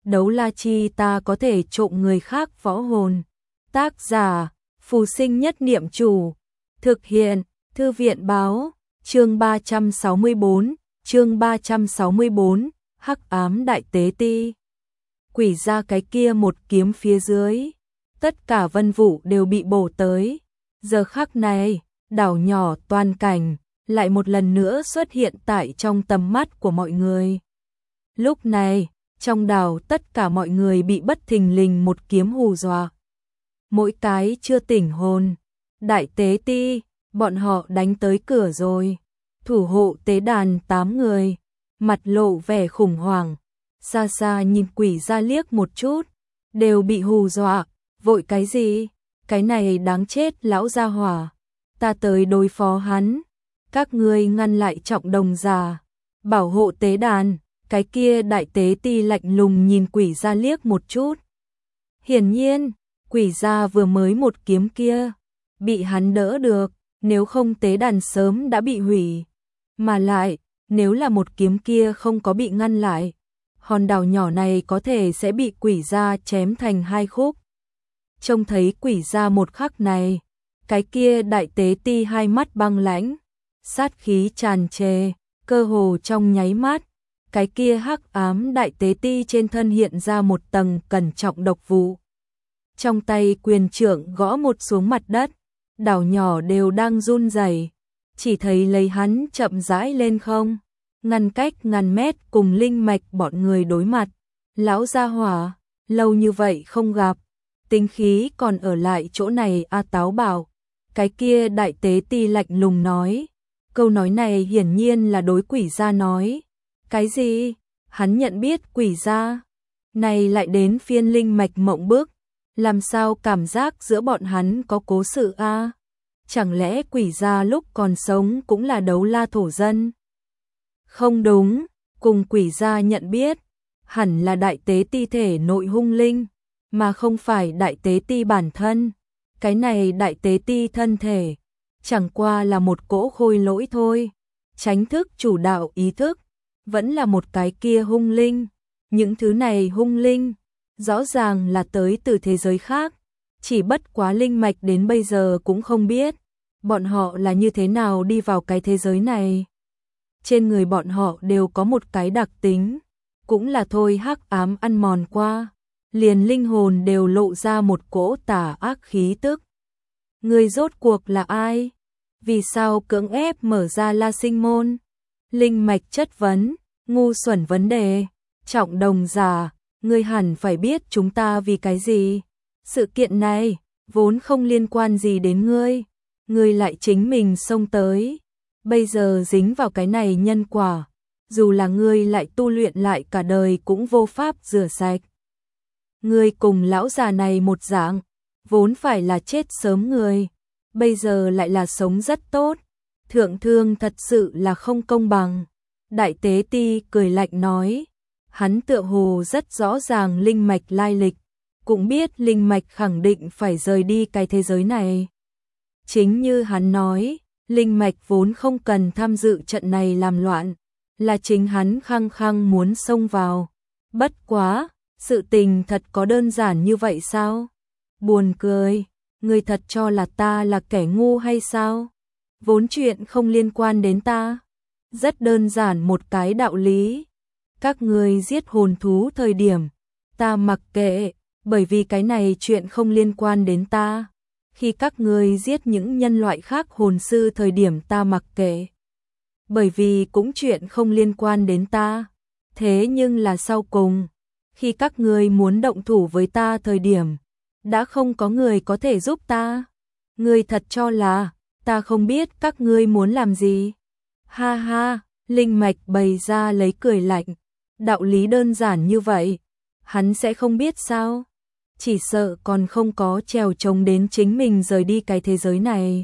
đấu la chi ta có thể trộm người khác võ hồn. Tác giả, Phù Sinh Nhất Niệm Chủ. Thực hiện, Thư viện Báo. Chương 364, Hắc Ám Đại Tế Ti. Quỷ ra cái kia một kiếm phía dưới, tất cả vân vụ đều bị bổ tới. Giờ khắc này, đảo nhỏ toàn cảnh lại một lần nữa xuất hiện tại trong tầm mắt của mọi người. Lúc này, trong đảo tất cả mọi người bị bất thình lình một kiếm hù dọa. Mỗi cái chưa tỉnh hồn. Đại tế ti, bọn họ đánh tới cửa rồi. Thủ hộ tế đàn 8 người, mặt lộ vẻ khủng hoảng. Xa xa nhìn quỷ ra liếc một chút, đều bị hù dọa. Vội cái gì? Cái này đáng chết lão gia hỏa. Ta tới đối phó hắn. Các ngươi ngăn lại Trọng Đồng già, bảo hộ tế đàn. Cái kia đại tế ti lạnh lùng nhìn quỷ ra liếc một chút. Hiển nhiên, quỷ ra vừa mới một kiếm kia, bị hắn đỡ được, nếu không tế đàn sớm đã bị hủy. Mà lại, nếu là một kiếm kia không có bị ngăn lại, hòn đảo nhỏ này có thể sẽ bị quỷ ra chém thành 2 khúc. Trông thấy quỷ ra một khắc này, cái kia đại tế ti hai mắt băng lãnh, sát khí tràn trề, cơ hồ trong nháy mắt, cái kia hắc ám đại tế ti trên thân hiện ra một tầng cẩn trọng độc vụ. Trong tay quyền trượng gõ một xuống mặt đất, đảo nhỏ đều đang run rẩy, chỉ thấy lấy hắn chậm rãi lên không, ngăn cách ngàn mét cùng linh mạch bọn người đối mặt. Lão gia hỏa, lâu như vậy không gặp, tính khí còn ở lại chỗ này a Táo bảo. Cái kia đại tế ti lạnh lùng nói, câu nói này hiển nhiên là đối quỷ gia nói. Cái gì? Hắn nhận biết quỷ gia? Này lại đến phiên linh mạch mộng bức, làm sao cảm giác giữa bọn hắn có cố sự a? Chẳng lẽ quỷ gia lúc còn sống cũng là đấu la thổ dân? Không đúng, cùng quỷ gia nhận biết, hẳn là đại tế ti thể nội hung linh, mà không phải đại tế ti bản thân. Cái này đại tế ti thân thể, chẳng qua là một cỗ khôi lỗi thôi. Chánh thức chủ đạo ý thức, vẫn là một cái kia hung linh. Những thứ này hung linh, rõ ràng là tới từ thế giới khác. Chỉ bất quá linh mạch đến bây giờ cũng không biết, bọn họ là như thế nào đi vào cái thế giới này. Trên người bọn họ đều có một cái đặc tính, cũng là thôi hắc ám ăn mòn qua, liền linh hồn đều lộ ra một cỗ tà ác khí tức. Người rốt cuộc là ai? Vì sao cưỡng ép mở ra La Sinh môn? Linh mạch chất vấn, ngu xuẩn vấn đề. Trọng Đồng già, ngươi hẳn phải biết chúng ta vì cái gì? Sự kiện này vốn không liên quan gì đến ngươi, ngươi lại chính mình xông tới. Bây giờ dính vào cái này nhân quả, dù là ngươi lại tu luyện lại cả đời cũng vô pháp rửa sạch. Ngươi cùng lão già này một dạng, vốn phải là chết sớm người, bây giờ lại là sống rất tốt. Thượng thương thật sự là không công bằng. Đại tế ti cười lạnh nói, hắn tựa hồ rất rõ ràng linh mạch lai lịch, cũng biết linh mạch khẳng định phải rời đi cái thế giới này. Chính như hắn nói, linh mạch vốn không cần tham dự trận này làm loạn, là chính hắn khăng khăng muốn xông vào. Bất quá, sự tình thật có đơn giản như vậy sao? Buồn cười, ngươi thật cho là ta là kẻ ngu hay sao? Vốn chuyện không liên quan đến ta. Rất đơn giản một cái đạo lý. Các ngươi giết hồn thú thời điểm, ta mặc kệ, bởi vì cái này chuyện không liên quan đến ta. Khi các ngươi giết những nhân loại khác hồn sư thời điểm ta mặc kệ, bởi vì cũng chuyện không liên quan đến ta. Thế nhưng là sau cùng, khi các ngươi muốn động thủ với ta thời điểm, đã không có người có thể giúp ta. Ngươi thật cho là ta không biết các ngươi muốn làm gì? Ha ha, linh mạch bày ra lấy cười lạnh. Đạo lý đơn giản như vậy, hắn sẽ không biết sao? Chỉ sợ còn không có trèo trống đến chính mình rời đi cái thế giới này,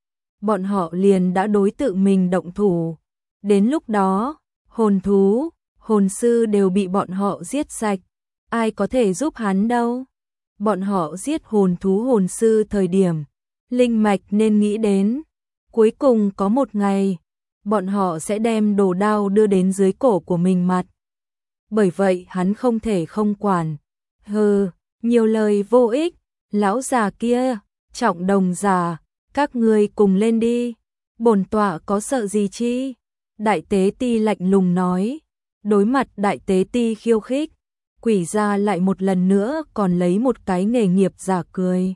bọn họ liền đã đối tự mình động thủ. Đến lúc đó, hồn thú, hồn sư đều bị bọn họ giết sạch, ai có thể giúp hắn đâu. Bọn họ giết hồn thú hồn sư thời điểm, linh mạch nên nghĩ đến, cuối cùng có một ngày, bọn họ sẽ đem đồ đao đưa đến dưới cổ của mình mặt. bởi vậy hắn không thể không quản. Hừ, nhiều lời vô ích, lão già kia, Trọng Đồng già, các ngươi cùng lên đi, bổn tọa có sợ gì chi? Đại tế ti lạnh lùng nói. Đối mặt đại tế ti khiêu khích, Quỷ gia lại một lần nữa còn lấy một cái nghề nghiệp giả cười.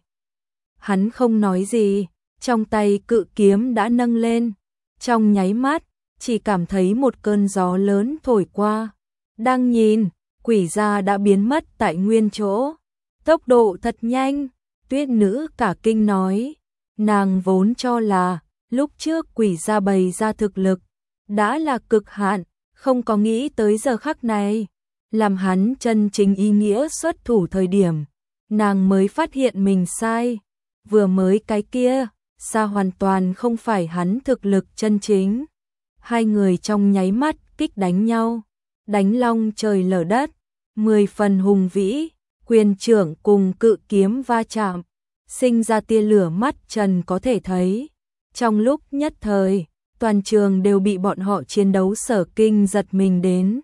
Hắn không nói gì, trong tay cự kiếm đã nâng lên, trong nháy mắt, chỉ cảm thấy một cơn gió lớn thổi qua. Đang nhìn, Quỷ gia đã biến mất tại nguyên chỗ. Tốc độ thật nhanh, Tuyết nữ cả kinh nói. Nàng vốn cho là, lúc trước Quỷ gia bày ra thực lực, đã là cực hạn, không có nghĩ tới giờ khắc này. Làm hắn chân chính ý nghĩa xuất thủ thời điểm, nàng mới phát hiện mình sai. Vừa mới cái kia, xa hoàn toàn không phải hắn thực lực chân chính. Hai người trong nháy mắt kích đánh nhau, đánh long trời lở đất, 10 phần hùng vĩ, quyền trưởng cùng cự kiếm va chạm, sinh ra tia lửa mắt trần có thể thấy. Trong lúc nhất thời, toàn trường đều bị bọn họ chiến đấu sở kinh giật mình đến.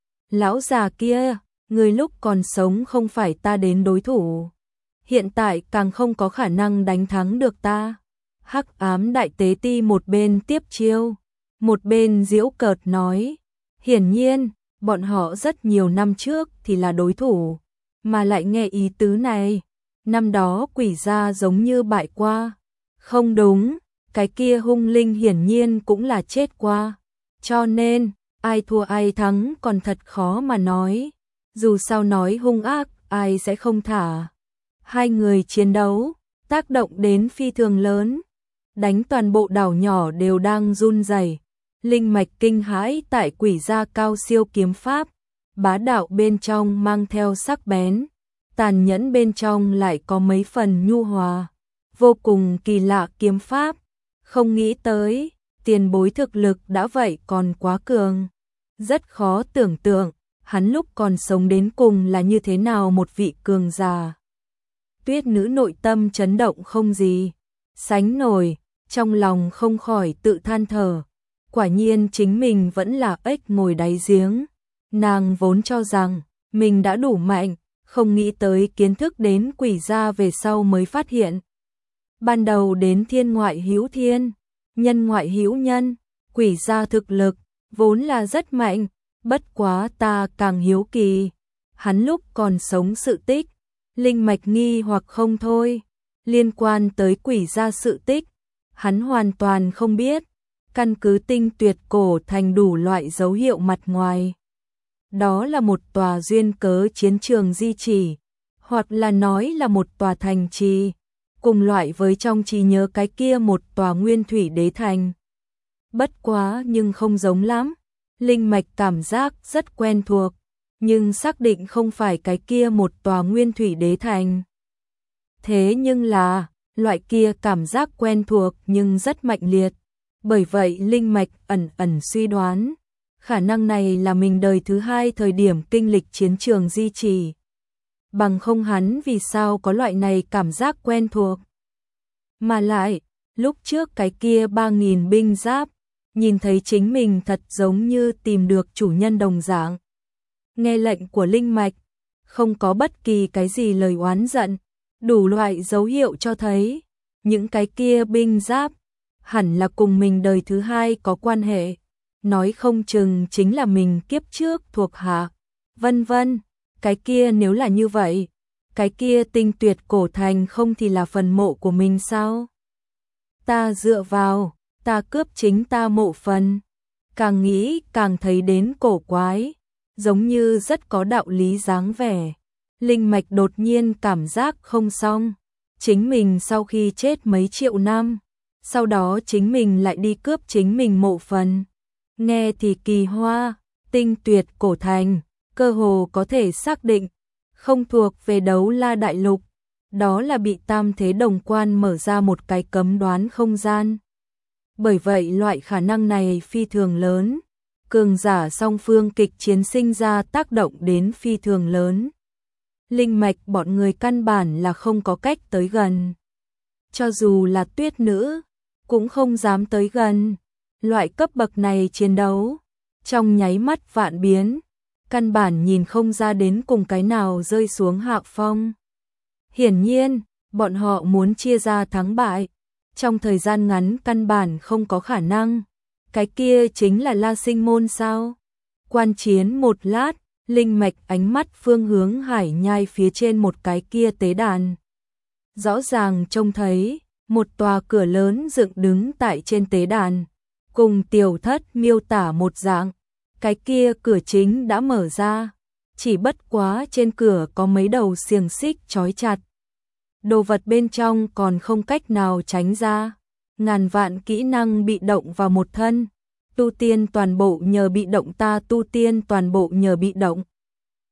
Lão già kia, người lúc còn sống không phải ta đến đối thủ, hiện tại càng không có khả năng đánh thắng được ta. Hắc ám đại tế ti một bên tiếp chiêu, một bên giễu cợt nói. Hiển nhiên, bọn họ rất nhiều năm trước thì là đối thủ, mà lại nghe ý tứ này, năm đó Quỷ gia giống như bại qua. Không đúng, cái kia hung linh hiển nhiên cũng là chết qua, cho nên ai thua ai thắng còn thật khó mà nói. Dù sao nói hung ác, ai sẽ không thả. Hai người chiến đấu, tác động đến phi thường lớn, đánh toàn bộ đảo nhỏ đều đang run rẩy. Linh mạch kinh hãi tại Quỷ gia cao siêu kiếm pháp, bá đạo bên trong mang theo sắc bén, tàn nhẫn bên trong lại có mấy phần nhu hòa, vô cùng kỳ lạ kiếm pháp. Không nghĩ tới, tiền bối thực lực đã vậy còn quá cường. Rất khó tưởng tượng, hắn lúc còn sống đến cùng là như thế nào một vị cường giả. Tuyết nữ nội tâm chấn động không gì sánh nổi, trong lòng không khỏi tự than thở. Quả nhiên chính mình vẫn là ếch ngồi đáy giếng. Nàng vốn cho rằng mình đã đủ mạnh, không nghĩ tới kiến thức đến Quỷ gia về sau mới phát hiện. Ban đầu đến thiên ngoại hữu thiên, nhân ngoại hữu nhân, Quỷ gia thực lực vốn là rất mạnh, bất quá ta càng hiếu kỳ, hắn lúc còn sống sự tích, linh mạch nghi hoặc không thôi, liên quan tới Quỷ gia sự tích, hắn hoàn toàn không biết, căn cứ tinh tuyệt cổ thành đủ loại dấu hiệu mặt ngoài. Đó là một tòa duyên cớ chiến trường di chỉ, hoặc là nói là một tòa thành trì, cùng loại với trong trí nhớ cái kia một tòa nguyên thủy đế thành. Bất quá nhưng không giống lắm, linh mạch cảm giác rất quen thuộc, nhưng xác định không phải cái kia một tòa nguyên thủy đế thành. Thế nhưng là, loại kia cảm giác quen thuộc nhưng rất mạnh liệt, bởi vậy linh mạch ẩn ẩn suy đoán, khả năng này là mình đời thứ hai thời điểm kinh lịch chiến trường di trì. Bằng không hắn vì sao có loại này cảm giác quen thuộc. Mà lại, lúc trước cái kia 3.000 binh giáp, nhìn thấy chính mình thật giống như tìm được chủ nhân đồng dạng. Nghe lệnh của linh mạch, không có bất kỳ cái gì lời oán giận, đủ loại dấu hiệu cho thấy, những cái kia binh giáp, hẳn là cùng mình đời thứ hai có quan hệ, nói không chừng chính là mình kiếp trước thuộc hạ, vân vân. Cái kia nếu là như vậy, cái kia tinh tuyệt cổ thành không thì là phần mộ của mình sao? Ta dựa vào, ta cướp chính ta mộ phần. Càng nghĩ càng thấy đến cổ quái, giống như rất có đạo lý dáng vẻ. Linh mạch đột nhiên cảm giác không xong, chính mình sau khi chết mấy triệu năm, sau đó chính mình lại đi cướp chính mình mộ phần. Nghe thì kỳ hoa, tinh tuyệt cổ thành, cơ hồ có thể xác định, không thuộc về Đấu La Đại Lục, đó là bị Tam Thế Đồng Quan mở ra một cái cấm đoán không gian. Bởi vậy loại khả năng này phi thường lớn, cường giả song phương kịch chiến sinh ra tác động đến phi thường lớn. Linh mạch bọn người căn bản là không có cách tới gần. Cho dù là Tuyết nữ, cũng không dám tới gần. Loại cấp bậc này chiến đấu, trong nháy mắt vạn biến, căn bản nhìn không ra đến cùng cái nào rơi xuống hạ phong. Hiển nhiên, bọn họ muốn chia ra thắng bại, trong thời gian ngắn căn bản không có khả năng. Cái kia chính là La Sinh môn sao? Quan chiến một lát, linh mạch ánh mắt phương hướng Hải Nhai phía trên một cái kia tế đàn. Rõ ràng trông thấy một tòa cửa lớn dựng đứng tại trên tế đàn, cùng tiểu thất miêu tả một dạng, cái kia cửa chính đã mở ra, chỉ bất quá trên cửa có mấy đầu xiềng xích trói chặt. Đồ vật bên trong còn không cách nào tránh ra, ngàn vạn kỹ năng bị động vào một thân, tu tiên toàn bộ nhờ bị động ta tu tiên toàn bộ nhờ bị động.